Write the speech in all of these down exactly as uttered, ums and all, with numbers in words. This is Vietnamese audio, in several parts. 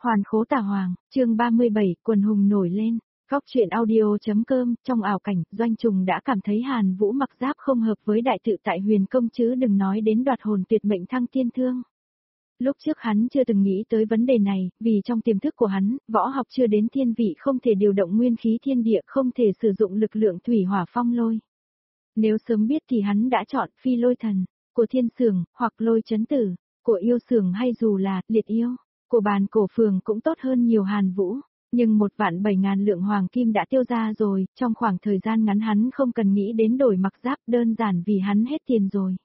Hoàn khố tà hoàng, chương ba mươi bảy, quần hùng nổi lên. Góc truyện audio.com, trong ảo cảnh, Doanh Trùng đã cảm thấy Hàn Vũ mặc giáp không hợp với đại tự tại huyền công chứ đừng nói đến đoạt hồn tuyệt mệnh thăng thiên thương. Lúc trước hắn chưa từng nghĩ tới vấn đề này, vì trong tiềm thức của hắn, võ học chưa đến thiên vị không thể điều động nguyên khí thiên địa, không thể sử dụng lực lượng thủy hỏa phong lôi. Nếu sớm biết thì hắn đã chọn phi lôi thần, của thiên sường, hoặc lôi chấn tử, của yêu sường hay dù là liệt yêu, của bàn cổ phường cũng tốt hơn nhiều Hàn Vũ. Nhưng một vạn bảy ngàn lượng hoàng kim đã tiêu ra rồi, trong khoảng thời gian ngắn hắn không cần nghĩ đến đổi mặc giáp, đơn giản vì hắn hết tiền rồi.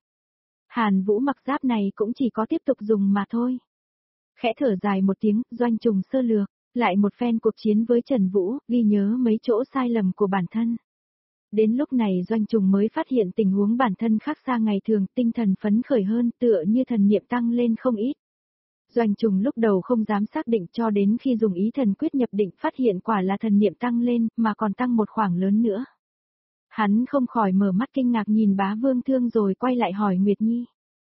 Hàn Vũ mặc giáp này cũng chỉ có tiếp tục dùng mà thôi. Khẽ thở dài một tiếng, Doanh Trùng sơ lược, lại một phen cuộc chiến với Trần Vũ, ghi nhớ mấy chỗ sai lầm của bản thân. Đến lúc này Doanh Trùng mới phát hiện tình huống bản thân khác xa ngày thường, tinh thần phấn khởi hơn, tựa như thần niệm tăng lên không ít. Doanh Trùng lúc đầu không dám xác định cho đến khi dùng ý thần quyết nhập định phát hiện quả là thần niệm tăng lên, mà còn tăng một khoảng lớn nữa. Hắn không khỏi mở mắt kinh ngạc nhìn Bá Vương Thương rồi quay lại hỏi Nguyệt Nhi.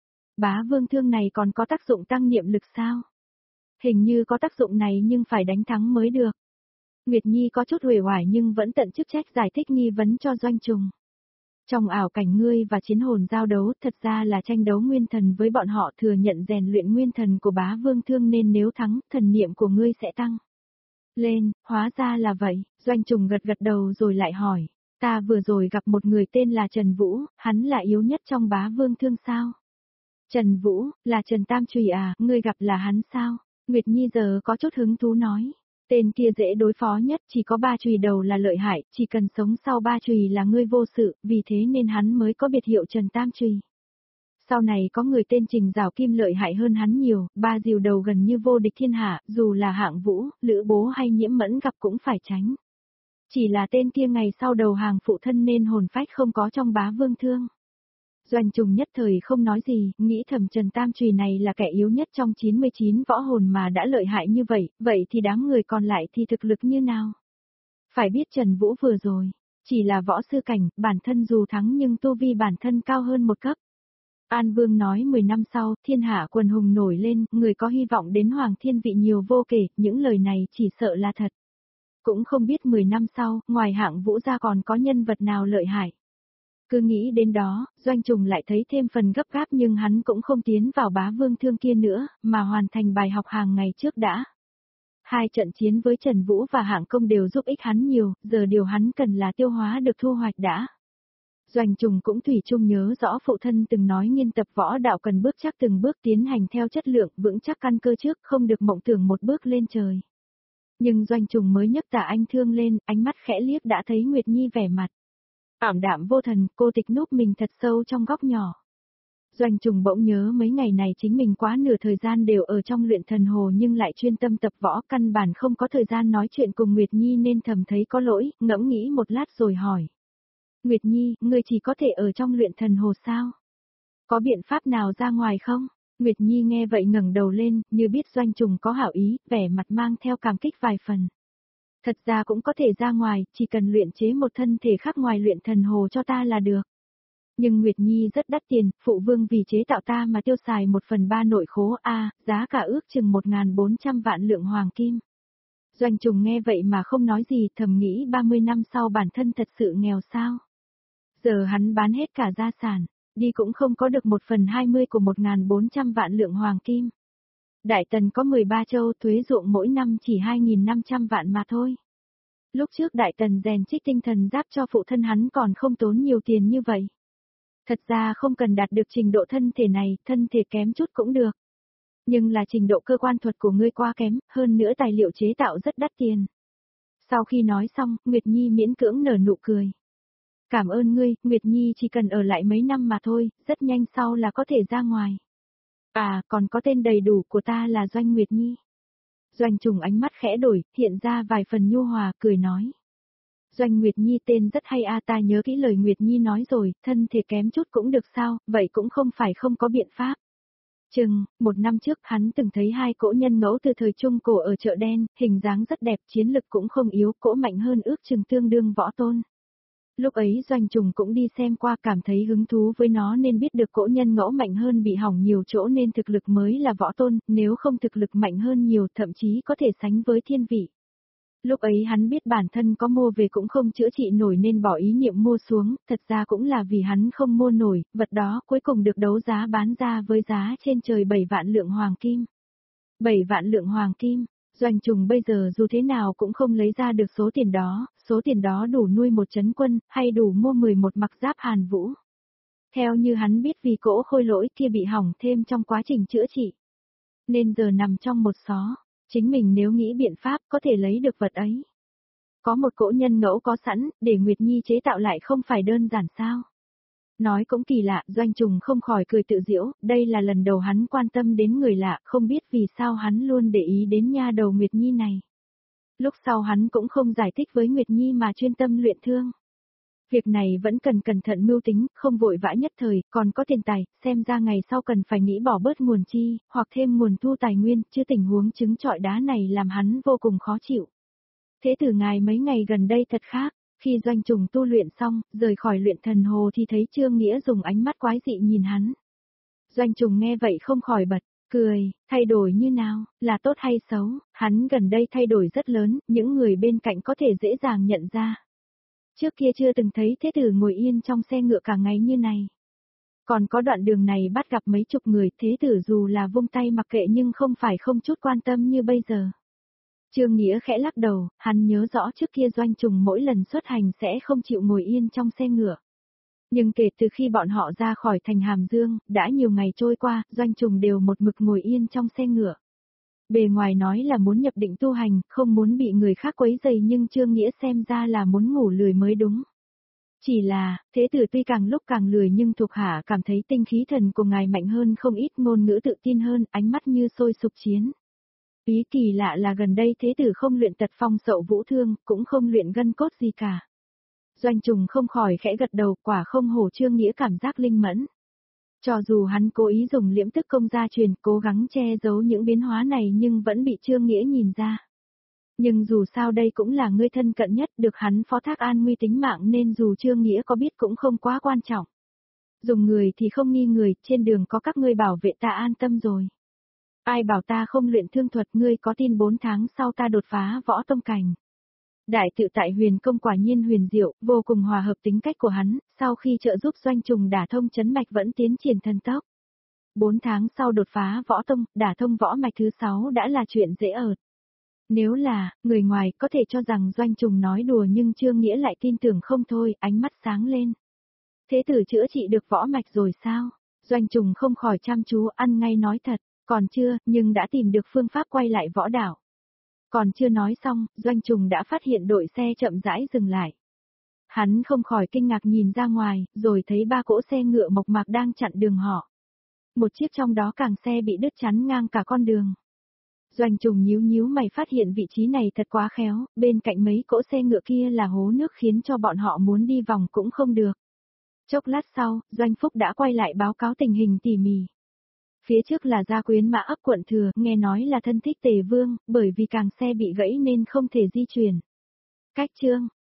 Bá Vương Thương này còn có tác dụng tăng niệm lực sao? Hình như có tác dụng này nhưng phải đánh thắng mới được. Nguyệt Nhi có chút uể oải nhưng vẫn tận chức trách giải thích nghi vấn cho Doanh Trùng. Trong ảo cảnh ngươi và chiến hồn giao đấu thật ra là tranh đấu nguyên thần với bọn họ, thừa nhận rèn luyện nguyên thần của Bá Vương Thương nên nếu thắng, thần niệm của ngươi sẽ tăng lên, hóa ra là vậy. Doanh Trùng gật gật đầu rồi lại hỏi, ta vừa rồi gặp một người tên là Trần Vũ, hắn là yếu nhất trong Bá Vương Thương sao? Trần Vũ, là Trần Tam Chùy à, ngươi gặp là hắn sao? Nguyệt Nhi giờ có chút hứng thú nói. Tên kia dễ đối phó nhất, chỉ có ba chùy đầu là lợi hại, chỉ cần sống sau ba chùy là ngươi vô sự, vì thế nên hắn mới có biệt hiệu Trần Tam Chùy. Sau này có người tên Trình Giảo Kim lợi hại hơn hắn nhiều, ba diều đầu gần như vô địch thiên hạ, dù là Hạng Vũ, Lữ Bố hay Nhiễm Mẫn gặp cũng phải tránh. Chỉ là tên kia ngày sau đầu hàng phụ thân nên hồn phách không có trong Bá Vương Thương. Doanh Trùng nhất thời không nói gì, nghĩ thầm Trần Tam Chùy này là kẻ yếu nhất trong chín mươi chín võ hồn mà đã lợi hại như vậy, vậy thì đám người còn lại thì thực lực như nào? Phải biết Trần Vũ vừa rồi, chỉ là võ sư cảnh, bản thân dù thắng nhưng tu vi bản thân cao hơn một cấp. An Vương nói mười năm sau, thiên hạ quần hùng nổi lên, người có hy vọng đến Hoàng Thiên Vị nhiều vô kể, những lời này chỉ sợ là thật. Cũng không biết mười năm sau, ngoài Hạng Vũ ra còn có nhân vật nào lợi hại. Cứ nghĩ đến đó, Doanh Trùng lại thấy thêm phần gấp gáp nhưng hắn cũng không tiến vào Bá Vương Thương kia nữa, mà hoàn thành bài học hàng ngày trước đã. Hai trận chiến với Trần Vũ và Hạng Công đều giúp ích hắn nhiều, giờ điều hắn cần là tiêu hóa được thu hoạch đã. Doanh Trùng cũng thủy chung nhớ rõ phụ thân từng nói nghiên tập võ đạo cần bước chắc từng bước tiến hành theo chất lượng, vững chắc căn cơ trước, không được mộng tưởng một bước lên trời. Nhưng Doanh Trùng mới nhấc tà anh thương lên, ánh mắt khẽ liếc đã thấy Nguyệt Nhi vẻ mặt ảm đạm vô thần, cô tịch núp mình thật sâu trong góc nhỏ. Doanh Trùng bỗng nhớ mấy ngày này chính mình quá nửa thời gian đều ở trong luyện thần hồ nhưng lại chuyên tâm tập võ, căn bản không có thời gian nói chuyện cùng Nguyệt Nhi nên thầm thấy có lỗi, ngẫm nghĩ một lát rồi hỏi. Nguyệt Nhi, ngươi chỉ có thể ở trong luyện thần hồ sao? Có biện pháp nào ra ngoài không? Nguyệt Nhi nghe vậy ngẩng đầu lên, như biết Doanh Trùng có hảo ý, vẻ mặt mang theo cảm kích vài phần. Thật ra cũng có thể ra ngoài, chỉ cần luyện chế một thân thể khác ngoài luyện thần hồ cho ta là được. Nhưng Nguyệt Nhi rất đắt tiền, phụ vương vì chế tạo ta mà tiêu xài một phần ba nội khố A, à, giá cả ước chừng một nghìn bốn trăm vạn lượng hoàng kim. Doanh Trùng nghe vậy mà không nói gì, thầm nghĩ ba mươi năm sau bản thân thật sự nghèo sao. Giờ hắn bán hết cả gia sản, đi cũng không có được một phần hai mươi của một nghìn bốn trăm vạn lượng hoàng kim. Đại Tần có mười ba châu, thuế ruộng mỗi năm chỉ hai nghìn năm trăm vạn mà thôi. Lúc trước Đại Tần rèn trích tinh thần giáp cho phụ thân hắn còn không tốn nhiều tiền như vậy. Thật ra không cần đạt được trình độ thân thể này, thân thể kém chút cũng được. Nhưng là trình độ cơ quan thuật của ngươi quá kém, hơn nữa tài liệu chế tạo rất đắt tiền. Sau khi nói xong, Nguyệt Nhi miễn cưỡng nở nụ cười. Cảm ơn ngươi, Nguyệt Nhi chỉ cần ở lại mấy năm mà thôi, rất nhanh sau là có thể ra ngoài. À, còn có tên đầy đủ của ta là Doanh Nguyệt Nhi. Doanh Trùng ánh mắt khẽ đổi, hiện ra vài phần nhu hòa, cười nói. Doanh Nguyệt Nhi tên rất hay a, ta nhớ kỹ lời Nguyệt Nhi nói rồi, thân thể kém chút cũng được sao, vậy cũng không phải không có biện pháp. Chừng, một năm trước hắn từng thấy hai cỗ nhân ngẫu từ thời Trung Cổ ở chợ đen, hình dáng rất đẹp, chiến lực cũng không yếu, cỗ mạnh hơn ước chừng tương đương võ tôn. Lúc ấy Doanh Trùng cũng đi xem qua, cảm thấy hứng thú với nó nên biết được cỗ nhân ngẫu mạnh hơn bị hỏng nhiều chỗ nên thực lực mới là võ tôn, nếu không thực lực mạnh hơn nhiều thậm chí có thể sánh với thiên vị. Lúc ấy hắn biết bản thân có mua về cũng không chữa trị nổi nên bỏ ý niệm mua xuống, thật ra cũng là vì hắn không mua nổi, vật đó cuối cùng được đấu giá bán ra với giá trên trời bảy vạn lượng hoàng kim. bảy vạn lượng hoàng kim, Doanh Trùng bây giờ dù thế nào cũng không lấy ra được số tiền đó, số tiền đó đủ nuôi một trấn quân, hay đủ mua mười một mặc giáp Hàn Vũ. Theo như hắn biết vì cỗ khôi lỗi kia bị hỏng thêm trong quá trình chữa trị, nên giờ nằm trong một xó. Chính mình nếu nghĩ biện pháp có thể lấy được vật ấy. Có một cỗ nhân ngẫu có sẵn, để Nguyệt Nhi chế tạo lại không phải đơn giản sao. Nói cũng kỳ lạ, Doanh Trùng không khỏi cười tự giễu, đây là lần đầu hắn quan tâm đến người lạ, không biết vì sao hắn luôn để ý đến nha đầu Nguyệt Nhi này. Lúc sau hắn cũng không giải thích với Nguyệt Nhi mà chuyên tâm luyện thương. Việc này vẫn cần cẩn thận mưu tính, không vội vã nhất thời, còn có tiền tài, xem ra ngày sau cần phải nghĩ bỏ bớt nguồn chi, hoặc thêm nguồn thu tài nguyên, chứ tình huống trứng trọi đá này làm hắn vô cùng khó chịu. Thế tử ngài mấy ngày gần đây thật khác, khi Doanh Trùng tu luyện xong, rời khỏi luyện thần hồ thì thấy Trương Nghĩa dùng ánh mắt quái dị nhìn hắn. Doanh Trùng nghe vậy không khỏi bật, cười, thay đổi như nào, là tốt hay xấu, hắn gần đây thay đổi rất lớn, những người bên cạnh có thể dễ dàng nhận ra. Trước kia chưa từng thấy thế tử ngồi yên trong xe ngựa cả ngày như này. Còn có đoạn đường này bắt gặp mấy chục người, thế tử dù là vung tay mặc kệ nhưng không phải không chút quan tâm như bây giờ. Trương Nghĩa khẽ lắc đầu, hắn nhớ rõ trước kia Doanh Trùng mỗi lần xuất hành sẽ không chịu ngồi yên trong xe ngựa. Nhưng kể từ khi bọn họ ra khỏi thành Hàm Dương, đã nhiều ngày trôi qua, Doanh Trùng đều một mực ngồi yên trong xe ngựa. Bề ngoài nói là muốn nhập định tu hành, không muốn bị người khác quấy rầy nhưng Trương Nghĩa xem ra là muốn ngủ lười mới đúng. Chỉ là, thế tử tuy càng lúc càng lười nhưng thuộc hạ cảm thấy tinh khí thần của ngài mạnh hơn không ít, ngôn ngữ tự tin hơn, ánh mắt như sôi sục chiến. Ý kỳ lạ là gần đây thế tử không luyện tật phong sậu vũ thương, cũng không luyện gân cốt gì cả. Doanh Trùng không khỏi khẽ gật đầu, quả không hổ Trương Nghĩa cảm giác linh mẫn. Cho dù hắn cố ý dùng liễm tức công gia truyền, cố gắng che giấu những biến hóa này nhưng vẫn bị Trương Nghĩa nhìn ra. Nhưng dù sao đây cũng là người thân cận nhất, được hắn phó thác an nguy tính mạng nên dù Trương Nghĩa có biết cũng không quá quan trọng. Dùng người thì không nghi người, trên đường có các ngươi bảo vệ ta an tâm rồi. Ai bảo ta không luyện thương thuật, ngươi có tin bốn tháng sau ta đột phá võ tông cảnh. Đại tự tại huyền công quả nhiên huyền diệu, vô cùng hòa hợp tính cách của hắn, sau khi trợ giúp Doanh Trùng đả thông chấn mạch vẫn tiến triển thần tốc. Bốn tháng sau đột phá võ tông, đả thông võ mạch thứ sáu đã là chuyện dễ ợt. Nếu là, người ngoài có thể cho rằng Doanh Trùng nói đùa nhưng Trương Nghĩa lại tin tưởng không thôi, ánh mắt sáng lên. Thế tử chữa trị được võ mạch rồi sao? Doanh Trùng không khỏi chăm chú ăn ngay nói thật, còn chưa, nhưng đã tìm được phương pháp quay lại võ đảo. Còn chưa nói xong, Doanh Trùng đã phát hiện đội xe chậm rãi dừng lại. Hắn không khỏi kinh ngạc nhìn ra ngoài, rồi thấy ba cỗ xe ngựa mộc mạc đang chặn đường họ. Một chiếc trong đó càng xe bị đứt chắn ngang cả con đường. Doanh Trùng nhíu nhíu mày phát hiện vị trí này thật quá khéo, bên cạnh mấy cỗ xe ngựa kia là hố nước khiến cho bọn họ muốn đi vòng cũng không được. Chốc lát sau, Doanh Phúc đã quay lại báo cáo tình hình tỉ mỉ. Phía trước là Gia Quyến Mã ấp quận Thừa, nghe nói là thân thích Tề Vương, bởi vì càng xe bị gãy nên không thể di chuyển. Cách chương